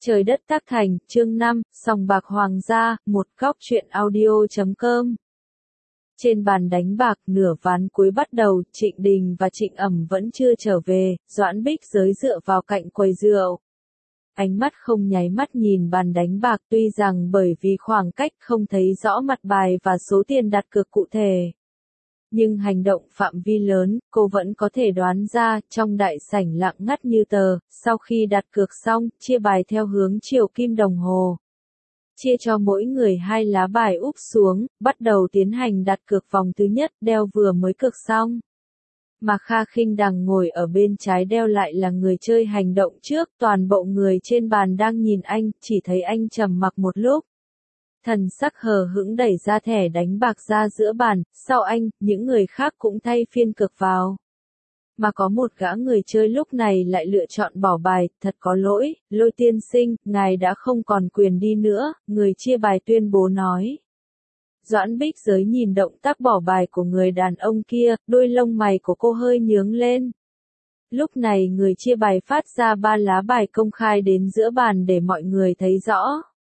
Trời đất tác thành, chương 5, sòng bạc hoàng gia, một góc truyện audio.com. Trên bàn đánh bạc, nửa ván cuối bắt đầu, Trịnh Đình và Trịnh Ẩm vẫn chưa trở về, Doãn Bích Giới dựa vào cạnh quầy rượu. Ánh mắt không nháy mắt nhìn bàn đánh bạc, tuy rằng bởi vì khoảng cách không thấy rõ mặt bài và số tiền đặt cược cụ thể. Nhưng hành động phạm vi lớn, cô vẫn có thể đoán ra, trong đại sảnh lặng ngắt như tờ, sau khi đặt cược xong, chia bài theo hướng chiều kim đồng hồ. Chia cho mỗi người 2 lá bài úp xuống, bắt đầu tiến hành đặt cược vòng thứ nhất, Đeo vừa mới cược xong. Mà Kha Khinh Đằng ngồi ở bên trái Đeo lại là người chơi hành động trước, toàn bộ người trên bàn đang nhìn anh, chỉ thấy anh trầm mặc một lúc. Thần sắc hờ hững đẩy ra thẻ đánh bạc ra giữa bàn, sau anh, những người khác cũng thay phiên cược vào. Mà có một gã người chơi lúc này lại lựa chọn bỏ bài, thật có lỗi, Lôi tiên sinh, ngài đã không còn quyền đi nữa, người chia bài tuyên bố nói. Doãn Bích Giới nhìn động tác bỏ bài của người đàn ông kia, đôi lông mày của cô hơi nhướng lên. Lúc này người chia bài phát ra 3 lá bài công khai đến giữa bàn để mọi người thấy rõ.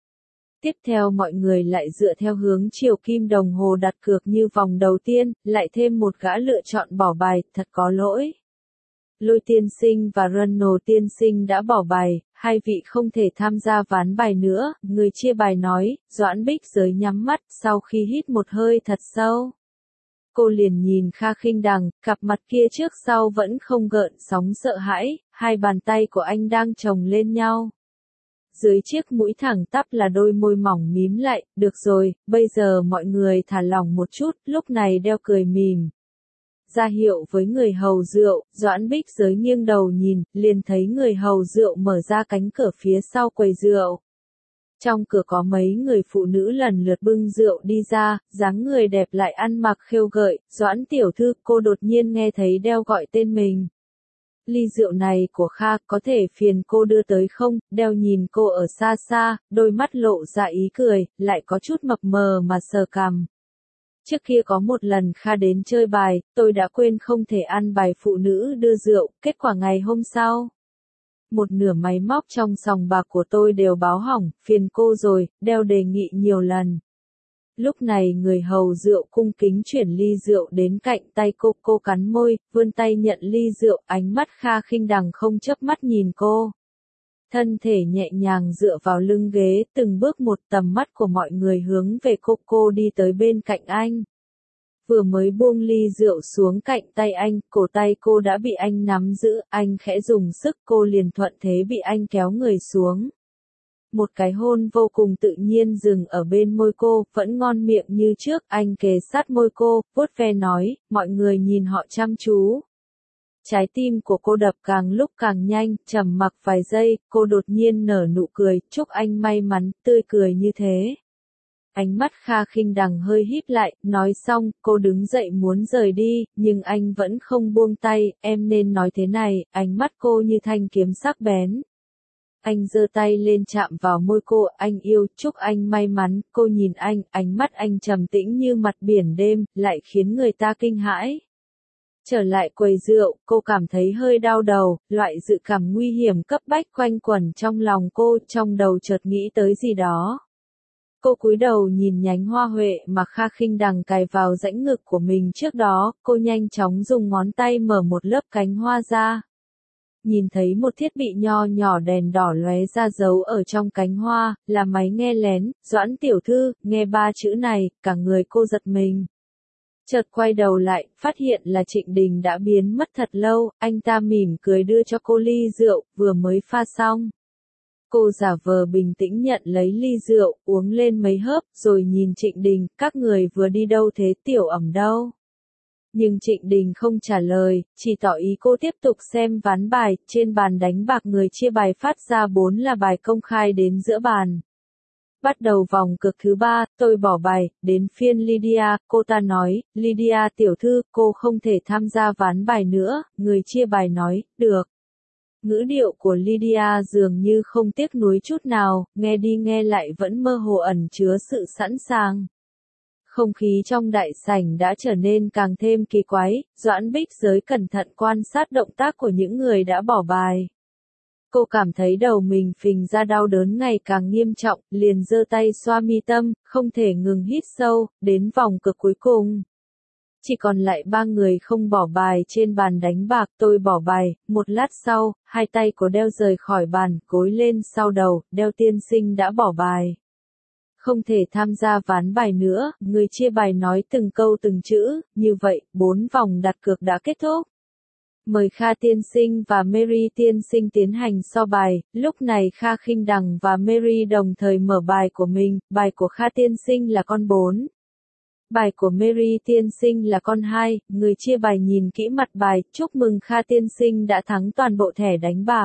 Tiếp theo mọi người lại dựa theo hướng chiều kim đồng hồ đặt cược như vòng đầu tiên, lại thêm một gã lựa chọn bỏ bài, thật có lỗi. Lôi tiên sinh và Ronald tiên sinh đã bỏ bài, hai vị không thể tham gia ván bài nữa, người chia bài nói, Doãn Bích Giới nhắm mắt, sau khi hít một hơi thật sâu. Cô liền nhìn Kha Khinh Đằng, cặp mặt kia trước sau vẫn không gợn sóng sợ hãi, hai bàn tay của anh đang chồng lên nhau. Dưới chiếc mũi thẳng tắp là đôi môi mỏng mím lại, được rồi, bây giờ mọi người thả lỏng một chút, lúc này Đeo cười mỉm. Ra hiệu với người hầu rượu, Doãn Bích Giới nghiêng đầu nhìn, liền thấy người hầu rượu mở ra cánh cửa phía sau quầy rượu. Trong cửa có mấy người phụ nữ lần lượt bưng rượu đi ra, dáng người đẹp lại ăn mặc khêu gợi, Doãn tiểu thư, cô đột nhiên nghe thấy Đeo gọi tên mình. Ly rượu này của Kha, có thể phiền cô đưa tới không? Đeo nhìn cô ở xa xa, đôi mắt lộ ra ý cười, lại có chút mập mờ mà sờ cằm. Trước kia có một lần Kha đến chơi bài, tôi đã quên không thể ăn bài phụ nữ đưa rượu, kết quả ngày hôm sau. Một nửa máy móc trong sòng bạc của tôi đều báo hỏng, phiền cô rồi, Đeo đề nghị nhiều lần. Lúc này người hầu rượu cung kính chuyển ly rượu đến cạnh tay cô cắn môi, vươn tay nhận ly rượu, ánh mắt Kha Khinh Đằng không chớp mắt nhìn cô. Thân thể nhẹ nhàng dựa vào lưng ghế, từng bước một, tầm mắt của mọi người hướng về cô đi tới bên cạnh anh. Vừa mới buông ly rượu xuống cạnh tay anh, cổ tay cô đã bị anh nắm giữ, anh khẽ dùng sức, cô liền thuận thế bị anh kéo người xuống. Một cái hôn vô cùng tự nhiên dừng ở bên môi cô, vẫn ngon miệng như trước, anh kề sát môi cô, vuốt ve nói, mọi người nhìn họ chăm chú. Trái tim của cô đập càng lúc càng nhanh, trầm mặc vài giây, cô đột nhiên nở nụ cười, chúc anh may mắn, tươi cười như thế. Ánh mắt Kha Khinh Đằng hơi híp lại, nói xong, cô đứng dậy muốn rời đi, nhưng anh vẫn không buông tay, em nên nói thế này, ánh mắt cô như thanh kiếm sắc bén. Anh giơ tay lên chạm vào môi cô, anh yêu, chúc anh may mắn, cô nhìn anh, ánh mắt anh trầm tĩnh như mặt biển đêm, lại khiến người ta kinh hãi. Trở lại quầy rượu, cô cảm thấy hơi đau đầu, loại dự cảm nguy hiểm cấp bách quanh quẩn trong lòng cô, trong đầu chợt nghĩ tới gì đó. Cô cúi đầu nhìn nhánh hoa huệ mà Kha Khinh Đằng cài vào rãnh ngực của mình trước đó, cô nhanh chóng dùng ngón tay mở một lớp cánh hoa ra. Nhìn thấy một thiết bị nho nhỏ đèn đỏ lóe ra giấu ở trong cánh hoa, là máy nghe lén, Doãn tiểu thư, nghe 3 chữ này, cả người cô giật mình. Chợt quay đầu lại, phát hiện là Trịnh Đình đã biến mất thật lâu, anh ta mỉm cười đưa cho cô ly rượu, vừa mới pha xong. Cô giả vờ bình tĩnh nhận lấy ly rượu, uống lên mấy hớp, rồi nhìn Trịnh Đình, các người vừa đi đâu thế, Tiểu Ẩm đâu? Nhưng Trịnh Đình không trả lời, chỉ tỏ ý cô tiếp tục xem ván bài, trên bàn đánh bạc người chia bài phát ra 4 là bài công khai đến giữa bàn. Bắt đầu vòng cược thứ 3, tôi bỏ bài, đến phiên Lydia, cô ta nói, Lydia tiểu thư, cô không thể tham gia ván bài nữa, người chia bài nói, được. Ngữ điệu của Lydia dường như không tiếc nuối chút nào, nghe đi nghe lại vẫn mơ hồ ẩn chứa sự sẵn sàng. Không khí trong đại sảnh đã trở nên càng thêm kỳ quái, Doãn Bích Giới cẩn thận quan sát động tác của những người đã bỏ bài. Cô cảm thấy đầu mình phình ra đau đớn ngày càng nghiêm trọng, liền giơ tay xoa mi tâm, không thể ngừng hít sâu, đến vòng cực cuối cùng. Chỉ còn lại 3 người không bỏ bài trên bàn đánh bạc, tôi bỏ bài, một lát sau, hai tay của Đeo rời khỏi bàn, gối lên sau đầu, Đeo tiên sinh đã bỏ bài. Không thể tham gia ván bài nữa, người chia bài nói từng câu từng chữ, như vậy, 4 vòng đặt cược đã kết thúc. Mời Kha tiên sinh và Mary tiên sinh tiến hành so bài, lúc này Kha Khinh Đằng và Mary đồng thời mở bài của mình, bài của Kha tiên sinh là con 4. Bài của Mary tiên sinh là con 2, người chia bài nhìn kỹ mặt bài, chúc mừng Kha tiên sinh đã thắng toàn bộ thẻ đánh bạc.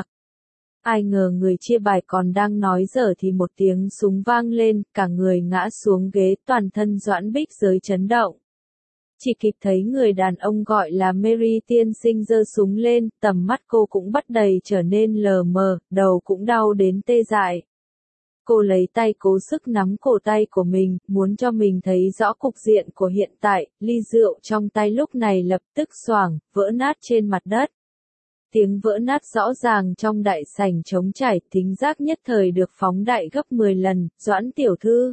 Ai ngờ người chia bài còn đang nói dở thì một tiếng súng vang lên, cả người ngã xuống ghế, toàn thân Doãn Bích Giới chấn động. Chỉ kịp thấy người đàn ông gọi là Mary tiên sinh giơ súng lên, tầm mắt cô cũng bắt đầy trở nên lờ mờ, đầu cũng đau đến tê dại. Cô lấy tay cố sức nắm cổ tay của mình, muốn cho mình thấy rõ cục diện của hiện tại, ly rượu trong tay lúc này lập tức xoảng, vỡ nát trên mặt đất. Tiếng vỡ nát rõ ràng trong đại sảnh trống trải, thính giác nhất thời được phóng đại gấp 10 lần, Doãn tiểu thư.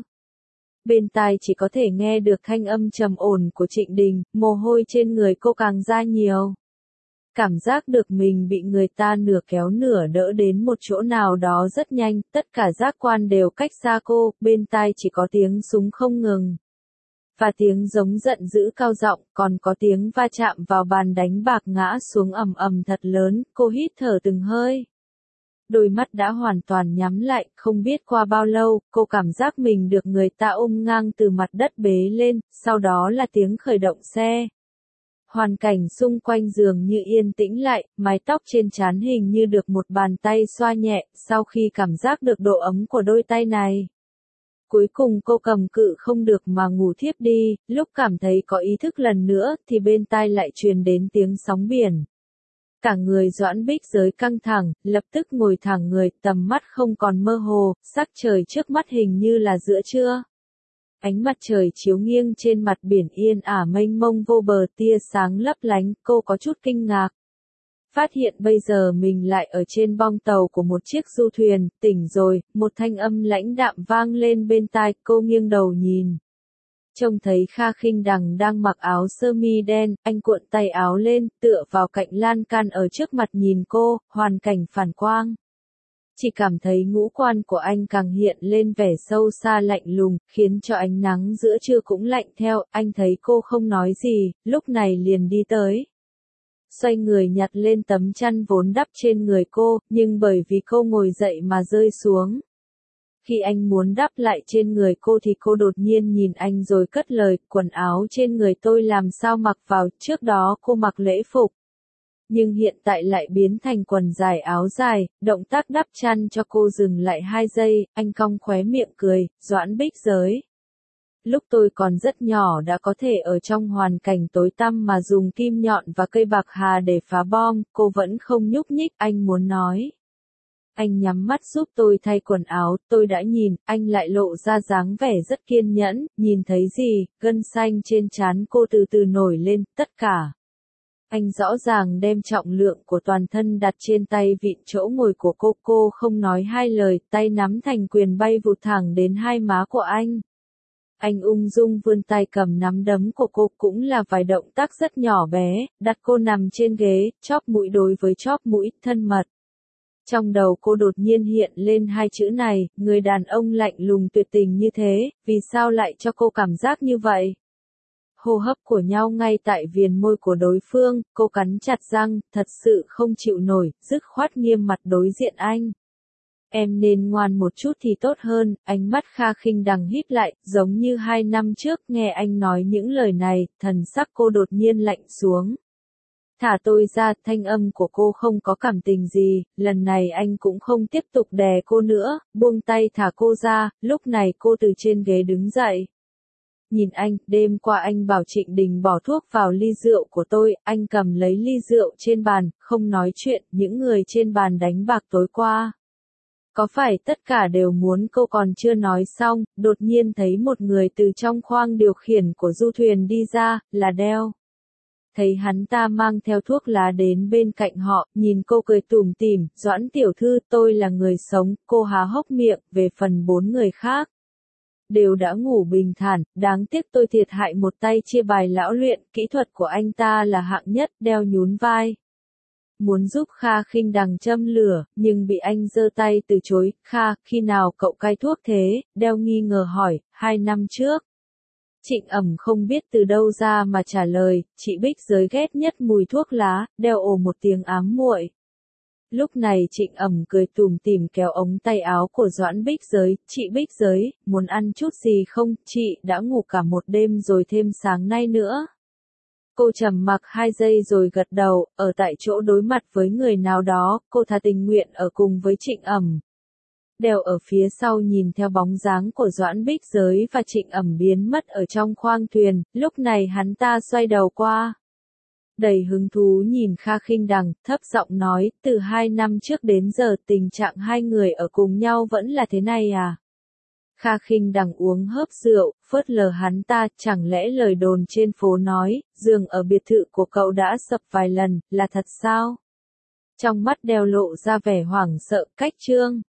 Bên tai chỉ có thể nghe được thanh âm trầm ổn của Trịnh Đình, mồ hôi trên người cô càng ra nhiều. Cảm giác được mình bị người ta nửa kéo nửa đỡ đến một chỗ nào đó rất nhanh, tất cả giác quan đều cách xa cô, bên tai chỉ có tiếng súng không ngừng. Và tiếng giống giận dữ cao giọng, còn có tiếng va chạm vào bàn đánh bạc ngã xuống ầm ầm thật lớn, cô hít thở từng hơi. Đôi mắt đã hoàn toàn nhắm lại, không biết qua bao lâu, cô cảm giác mình được người ta ôm ngang từ mặt đất bế lên, sau đó là tiếng khởi động xe. Hoàn cảnh xung quanh dường như yên tĩnh lại, mái tóc trên trán hình như được một bàn tay xoa nhẹ, sau khi cảm giác được độ ấm của đôi tay này. Cuối cùng cô cầm cự không được mà ngủ thiếp đi, lúc cảm thấy có ý thức lần nữa thì bên tai lại truyền đến tiếng sóng biển. Cả người Doãn Bích Giới căng thẳng, lập tức ngồi thẳng người, tầm mắt không còn mơ hồ, sắc trời trước mắt hình như là giữa trưa. Ánh mặt trời chiếu nghiêng trên mặt biển yên ả mênh mông vô bờ, tia sáng lấp lánh, cô có chút kinh ngạc. Phát hiện bây giờ mình lại ở trên bong tàu của một chiếc du thuyền, tỉnh rồi, một thanh âm lãnh đạm vang lên bên tai, cô nghiêng đầu nhìn. Trông thấy Kha Khinh Đằng đang mặc áo sơ mi đen, anh cuộn tay áo lên, tựa vào cạnh lan can ở trước mặt nhìn cô, hoàn cảnh phản quang. Chỉ cảm thấy ngũ quan của anh càng hiện lên vẻ sâu xa lạnh lùng, khiến cho ánh nắng giữa trưa cũng lạnh theo, anh thấy cô không nói gì, lúc này liền đi tới. Xoay người nhặt lên tấm chăn vốn đắp trên người cô, nhưng bởi vì cô ngồi dậy mà rơi xuống. Khi anh muốn đắp lại trên người cô thì cô đột nhiên nhìn anh rồi cất lời, quần áo trên người tôi làm sao mặc vào, trước đó cô mặc lễ phục. Nhưng hiện tại lại biến thành quần dài áo dài, động tác đắp chăn cho cô dừng lại 2 giây, anh cong khóe miệng cười, Doãn Bích Giới. Lúc tôi còn rất nhỏ đã có thể ở trong hoàn cảnh tối tăm mà dùng kim nhọn và cây bạc hà để phá bom, cô vẫn không nhúc nhích, anh muốn nói. Anh nhắm mắt giúp tôi thay quần áo, tôi đã nhìn, anh lại lộ ra dáng vẻ rất kiên nhẫn, nhìn thấy gì, gân xanh trên trán cô từ từ nổi lên, tất cả. Anh rõ ràng đem trọng lượng của toàn thân đặt trên tay vịn chỗ ngồi của cô không nói hai lời, tay nắm thành quyền bay vụt thẳng đến hai má của anh. Anh ung dung vươn tay cầm nắm đấm của cô, cũng là vài động tác rất nhỏ bé, đặt cô nằm trên ghế, chóp mũi đối với chóp mũi, thân mật. Trong đầu cô đột nhiên hiện lên 2 chữ này, người đàn ông lạnh lùng tuyệt tình như thế, vì sao lại cho cô cảm giác như vậy? Hô hấp của nhau ngay tại viền môi của đối phương, cô cắn chặt răng, thật sự không chịu nổi, dứt khoát nghiêm mặt đối diện anh. Em nên ngoan một chút thì tốt hơn, ánh mắt Kha Khinh Đằng híp lại, giống như 2 năm trước nghe anh nói những lời này, thần sắc cô đột nhiên lạnh xuống. Thả tôi ra, thanh âm của cô không có cảm tình gì, lần này anh cũng không tiếp tục đè cô nữa, buông tay thả cô ra, lúc này cô từ trên ghế đứng dậy. Nhìn anh, đêm qua anh bảo Trịnh Đình bỏ thuốc vào ly rượu của tôi, anh cầm lấy ly rượu trên bàn, không nói chuyện, những người trên bàn đánh bạc tối qua. Có phải tất cả đều muốn, cô còn chưa nói xong, đột nhiên thấy một người từ trong khoang điều khiển của du thuyền đi ra, là Đeo. thấy hắn ta mang theo thuốc lá đến bên cạnh họ, nhìn cô cười tủm tỉm, Doãn tiểu thư, tôi là người sống, cô há hốc miệng, về phần 4 người khác. Đều đã ngủ bình thản, đáng tiếc tôi thiệt hại một tay chia bài lão luyện, kỹ thuật của anh ta là hạng nhất, đeo nhún vai. Muốn giúp Kha Khinh Đằng châm lửa, nhưng bị anh giơ tay từ chối, Kha, khi nào cậu cai thuốc thế, đeo nghi ngờ hỏi, 2 năm trước. Trịnh Ẩm không biết từ đâu ra mà trả lời, chị Bích Giới ghét nhất mùi thuốc lá, đeo ồ một tiếng ám muội. Lúc này Trịnh Ẩm cười tủm tỉm kéo ống tay áo của Doãn Bích Giới, chị Bích Giới, muốn ăn chút gì không, chị đã ngủ cả một đêm rồi thêm sáng nay nữa. Cô trầm mặc 2 giây rồi gật đầu, ở tại chỗ đối mặt với người nào đó, cô thà tình nguyện ở cùng với Trịnh Ẩm. Đèo ở phía sau nhìn theo bóng dáng của Doãn Bích Giới và Trịnh Ẩm biến mất ở trong khoang thuyền, lúc này hắn ta xoay đầu qua. Đầy hứng thú nhìn Kha Khinh Đằng, thấp giọng nói, từ 2 năm trước đến giờ tình trạng hai người ở cùng nhau vẫn là thế này à? Kha Khinh Đằng uống hớp rượu, phớt lờ hắn ta, chẳng lẽ lời đồn trên phố nói, giường ở biệt thự của cậu đã sập vài lần, là thật sao? Trong mắt đeo lộ ra vẻ hoảng sợ, cách chương.